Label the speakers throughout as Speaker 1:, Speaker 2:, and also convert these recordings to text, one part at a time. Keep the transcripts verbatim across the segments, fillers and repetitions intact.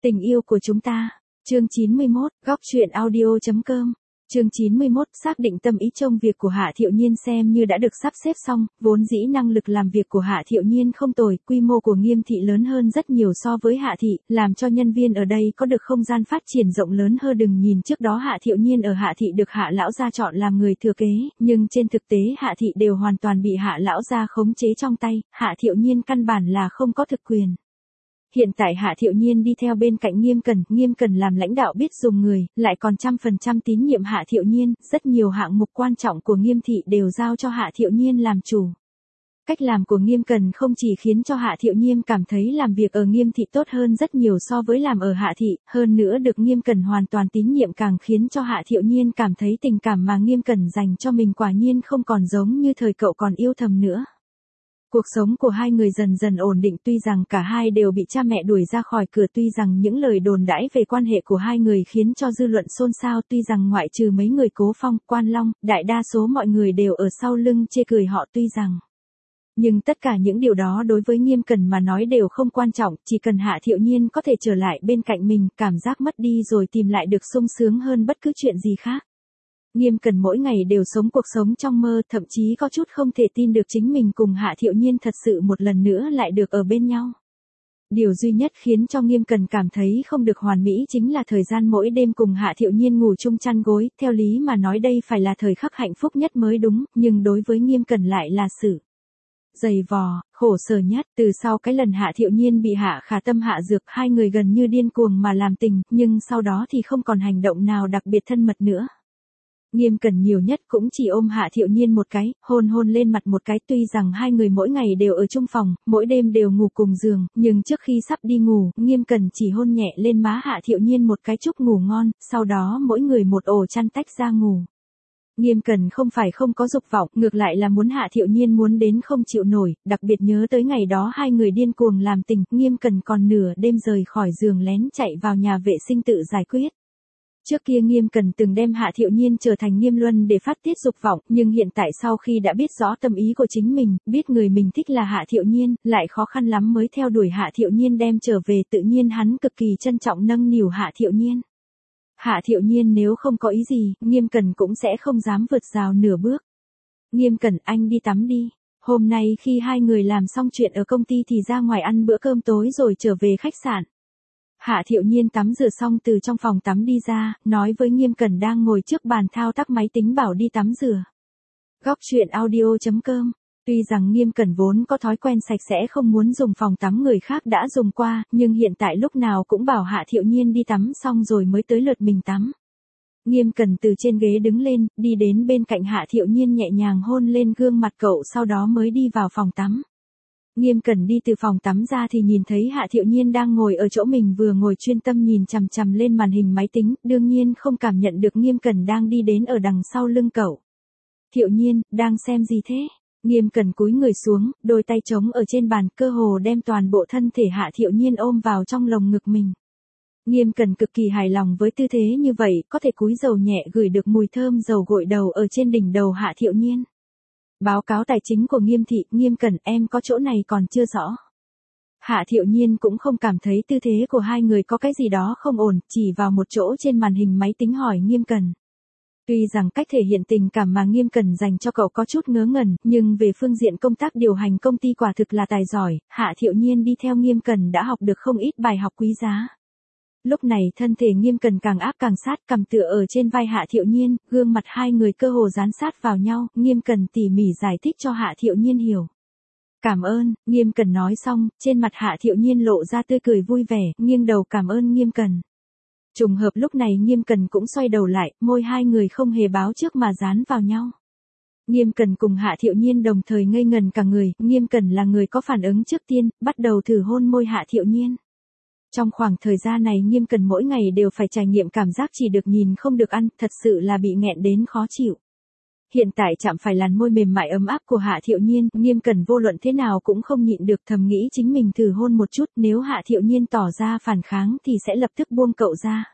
Speaker 1: Tình yêu của chúng ta. Chương chín mươi mốt, góc truyện audio chấm com. Chương chín mươi mốt, xác định tâm ý trong việc của Hạ Thiệu Nhiên xem như đã được sắp xếp xong, vốn dĩ năng lực làm việc của Hạ Thiệu Nhiên không tồi, quy mô của Nghiêm thị lớn hơn rất nhiều so với Hạ thị, làm cho nhân viên ở đây có được không gian phát triển rộng lớn hơn. Đừng nhìn trước đó Hạ Thiệu Nhiên ở Hạ thị được Hạ lão gia chọn làm người thừa kế, nhưng trên thực tế Hạ thị đều hoàn toàn bị Hạ lão gia khống chế trong tay, Hạ Thiệu Nhiên căn bản là không có thực quyền. Hiện tại Hạ Thiệu Nhiên đi theo bên cạnh Nghiêm Cẩn, Nghiêm Cẩn làm lãnh đạo biết dùng người, lại còn trăm phần trăm tín nhiệm Hạ Thiệu Nhiên, rất nhiều hạng mục quan trọng của Nghiêm thị đều giao cho Hạ Thiệu Nhiên làm chủ. Cách làm của Nghiêm Cẩn không chỉ khiến cho Hạ Thiệu Nhiên cảm thấy làm việc ở Nghiêm thị tốt hơn rất nhiều so với làm ở Hạ thị, hơn nữa được Nghiêm Cẩn hoàn toàn tín nhiệm càng khiến cho Hạ Thiệu Nhiên cảm thấy tình cảm mà Nghiêm Cẩn dành cho mình quả nhiên không còn giống như thời cậu còn yêu thầm nữa. Cuộc sống của hai người dần dần ổn định, tuy rằng cả hai đều bị cha mẹ đuổi ra khỏi cửa, tuy rằng những lời đồn đãi về quan hệ của hai người khiến cho dư luận xôn xao, tuy rằng ngoại trừ mấy người Cố Phong, Quan Long, đại đa số mọi người đều ở sau lưng chê cười họ, tuy rằng. Nhưng tất cả những điều đó đối với Nghiêm Cẩn mà nói đều không quan trọng, chỉ cần Hạ Thiệu Nhiên có thể trở lại bên cạnh mình, cảm giác mất đi rồi tìm lại được sung sướng hơn bất cứ chuyện gì khác. Nghiêm Cẩn mỗi ngày đều sống cuộc sống trong mơ, thậm chí có chút không thể tin được chính mình cùng Hạ Thiệu Nhiên thật sự một lần nữa lại được ở bên nhau. Điều duy nhất khiến cho Nghiêm Cẩn cảm thấy không được hoàn mỹ chính là thời gian mỗi đêm cùng Hạ Thiệu Nhiên ngủ chung chăn gối, theo lý mà nói đây phải là thời khắc hạnh phúc nhất mới đúng, nhưng đối với Nghiêm Cẩn lại là sự dày vò, khổ sở nhất. Từ sau cái lần Hạ Thiệu Nhiên bị Hạ Khả Tâm hạ dược, hai người gần như điên cuồng mà làm tình, nhưng sau đó thì không còn hành động nào đặc biệt thân mật nữa. Nghiêm Cẩn nhiều nhất cũng chỉ ôm Hạ Thiệu Nhiên một cái, hôn hôn lên mặt một cái, tuy rằng hai người mỗi ngày đều ở chung phòng, mỗi đêm đều ngủ cùng giường, nhưng trước khi sắp đi ngủ, Nghiêm Cẩn chỉ hôn nhẹ lên má Hạ Thiệu Nhiên một cái chúc ngủ ngon, sau đó mỗi người một ổ chăn tách ra ngủ. Nghiêm Cẩn không phải không có dục vọng, ngược lại là muốn Hạ Thiệu Nhiên muốn đến không chịu nổi, đặc biệt nhớ tới ngày đó hai người điên cuồng làm tình, Nghiêm Cẩn còn nửa đêm rời khỏi giường lén chạy vào nhà vệ sinh tự giải quyết. Trước kia Nghiêm Cẩn từng đem Hạ Thiệu Nhiên trở thành Nghiêm Luân để phát tiết dục vọng, nhưng hiện tại sau khi đã biết rõ tâm ý của chính mình, biết người mình thích là Hạ Thiệu Nhiên, lại khó khăn lắm mới theo đuổi Hạ Thiệu Nhiên đem trở về, tự nhiên hắn cực kỳ trân trọng nâng niu Hạ Thiệu Nhiên. Hạ Thiệu Nhiên nếu không có ý gì, Nghiêm Cẩn cũng sẽ không dám vượt rào nửa bước. Nghiêm Cẩn, anh đi tắm đi. Hôm nay khi hai người làm xong chuyện ở công ty thì ra ngoài ăn bữa cơm tối rồi trở về khách sạn. Hạ Thiệu Nhiên tắm rửa xong từ trong phòng tắm đi ra, nói với Nghiêm Cẩn đang ngồi trước bàn thao tác máy tính bảo đi tắm rửa. Góc truyện audio chấm com. Tuy rằng Nghiêm Cẩn vốn có thói quen sạch sẽ không muốn dùng phòng tắm người khác đã dùng qua, nhưng hiện tại lúc nào cũng bảo Hạ Thiệu Nhiên đi tắm xong rồi mới tới lượt mình tắm. Nghiêm Cẩn từ trên ghế đứng lên, đi đến bên cạnh Hạ Thiệu Nhiên nhẹ nhàng hôn lên gương mặt cậu, sau đó mới đi vào phòng tắm. Nghiêm Cẩn đi từ phòng tắm ra thì nhìn thấy Hạ Thiệu Nhiên đang ngồi ở chỗ mình vừa ngồi chuyên tâm nhìn chằm chằm lên màn hình máy tính, đương nhiên không cảm nhận được Nghiêm Cẩn đang đi đến ở đằng sau lưng cậu. Thiệu Nhiên, đang xem gì thế? Nghiêm Cẩn cúi người xuống, đôi tay trống ở trên bàn, cơ hồ đem toàn bộ thân thể Hạ Thiệu Nhiên ôm vào trong lồng ngực mình. Nghiêm Cẩn cực kỳ hài lòng với tư thế như vậy, có thể cúi dầu nhẹ gửi được mùi thơm dầu gội đầu ở trên đỉnh đầu Hạ Thiệu Nhiên. Báo cáo tài chính của Nghiêm thị, Nghiêm Cẩn, em có chỗ này còn chưa rõ. Hạ Thiệu Nhiên cũng không cảm thấy tư thế của hai người có cái gì đó không ổn, chỉ vào một chỗ trên màn hình máy tính hỏi Nghiêm Cẩn. Tuy rằng cách thể hiện tình cảm mà Nghiêm Cẩn dành cho cậu có chút ngớ ngẩn, nhưng về phương diện công tác điều hành công ty quả thực là tài giỏi, Hạ Thiệu Nhiên đi theo Nghiêm Cẩn đã học được không ít bài học quý giá. Lúc này thân thể Nghiêm Cẩn càng áp càng sát, cằm tựa ở trên vai Hạ Thiệu Nhiên, gương mặt hai người cơ hồ dán sát vào nhau, Nghiêm Cẩn tỉ mỉ giải thích cho Hạ Thiệu Nhiên hiểu. Cảm ơn, Nghiêm Cẩn nói xong, trên mặt Hạ Thiệu Nhiên lộ ra tươi cười vui vẻ, nghiêng đầu cảm ơn Nghiêm Cẩn. Trùng hợp lúc này Nghiêm Cẩn cũng xoay đầu lại, môi hai người không hề báo trước mà dán vào nhau. Nghiêm Cẩn cùng Hạ Thiệu Nhiên đồng thời ngây ngần cả người, Nghiêm Cẩn là người có phản ứng trước tiên, bắt đầu thử hôn môi Hạ Thiệu Nhiên. Trong khoảng thời gian này Nghiêm Cẩn mỗi ngày đều phải trải nghiệm cảm giác chỉ được nhìn không được ăn, thật sự là bị nghẹn đến khó chịu. Hiện tại chạm phải làn môi mềm mại ấm áp của Hạ Thiệu Nhiên, Nghiêm Cẩn vô luận thế nào cũng không nhịn được, thầm nghĩ chính mình thử hôn một chút, nếu Hạ Thiệu Nhiên tỏ ra phản kháng thì sẽ lập tức buông cậu ra.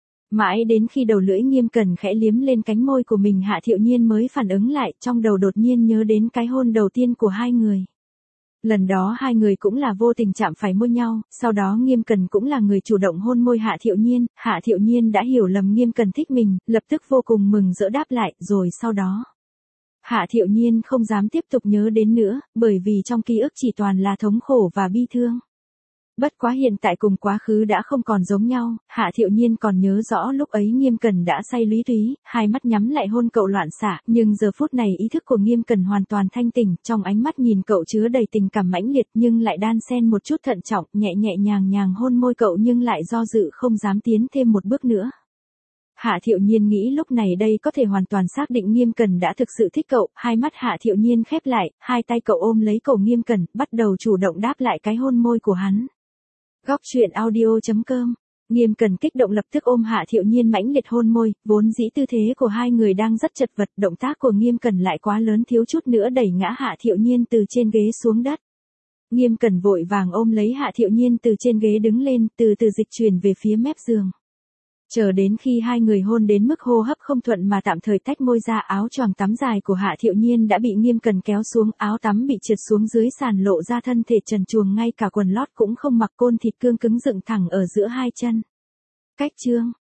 Speaker 1: Mãi đến khi đầu lưỡi Nghiêm Cẩn khẽ liếm lên cánh môi của mình, Hạ Thiệu Nhiên mới phản ứng lại, trong đầu đột nhiên nhớ đến cái hôn đầu tiên của hai người. Lần đó hai người cũng là vô tình chạm phải môi nhau, sau đó Nghiêm Cần cũng là người chủ động hôn môi Hạ Thiệu Nhiên, Hạ Thiệu Nhiên đã hiểu lầm Nghiêm Cần thích mình, lập tức vô cùng mừng rỡ đáp lại, rồi sau đó. Hạ Thiệu Nhiên không dám tiếp tục nhớ đến nữa, bởi vì trong ký ức chỉ toàn là thống khổ và bi thương. Bất quá hiện tại cùng quá khứ đã không còn giống nhau, Hạ Thiệu Nhiên còn nhớ rõ lúc ấy Nghiêm Cần đã say lý túy, hai mắt nhắm lại hôn cậu loạn xạ, nhưng giờ phút này ý thức của Nghiêm Cần hoàn toàn thanh tỉnh, trong ánh mắt nhìn cậu chứa đầy tình cảm mãnh liệt nhưng lại đan xen một chút thận trọng, nhẹ nhẹ nhàng nhàng hôn môi cậu nhưng lại do dự không dám tiến thêm một bước nữa. Hạ Thiệu Nhiên nghĩ lúc này đây có thể hoàn toàn xác định Nghiêm Cần đã thực sự thích cậu, hai mắt Hạ Thiệu Nhiên khép lại, hai tay cậu ôm lấy cổ Nghiêm Cần, bắt đầu chủ động đáp lại cái hôn môi của hắn. Góc truyện audio chấm com. Nghiêm Cần kích động lập tức ôm Hạ Thiệu Nhiên mãnh liệt hôn môi, vốn dĩ tư thế của hai người đang rất chật vật, động tác của Nghiêm Cần lại quá lớn thiếu chút nữa đẩy ngã Hạ Thiệu Nhiên từ trên ghế xuống đất. Nghiêm Cần vội vàng ôm lấy Hạ Thiệu Nhiên từ trên ghế đứng lên, từ từ dịch chuyển về phía mép giường. Chờ đến khi hai người hôn đến mức hô hấp không thuận mà tạm thời tách môi ra, áo choàng tắm dài của Hạ Thiệu Nhiên đã bị Nghiêm Cần kéo xuống, áo tắm bị trượt xuống dưới sàn lộ ra thân thể trần truồng, ngay cả quần lót cũng không mặc, côn thịt cương cứng dựng thẳng ở giữa hai chân. Cách chương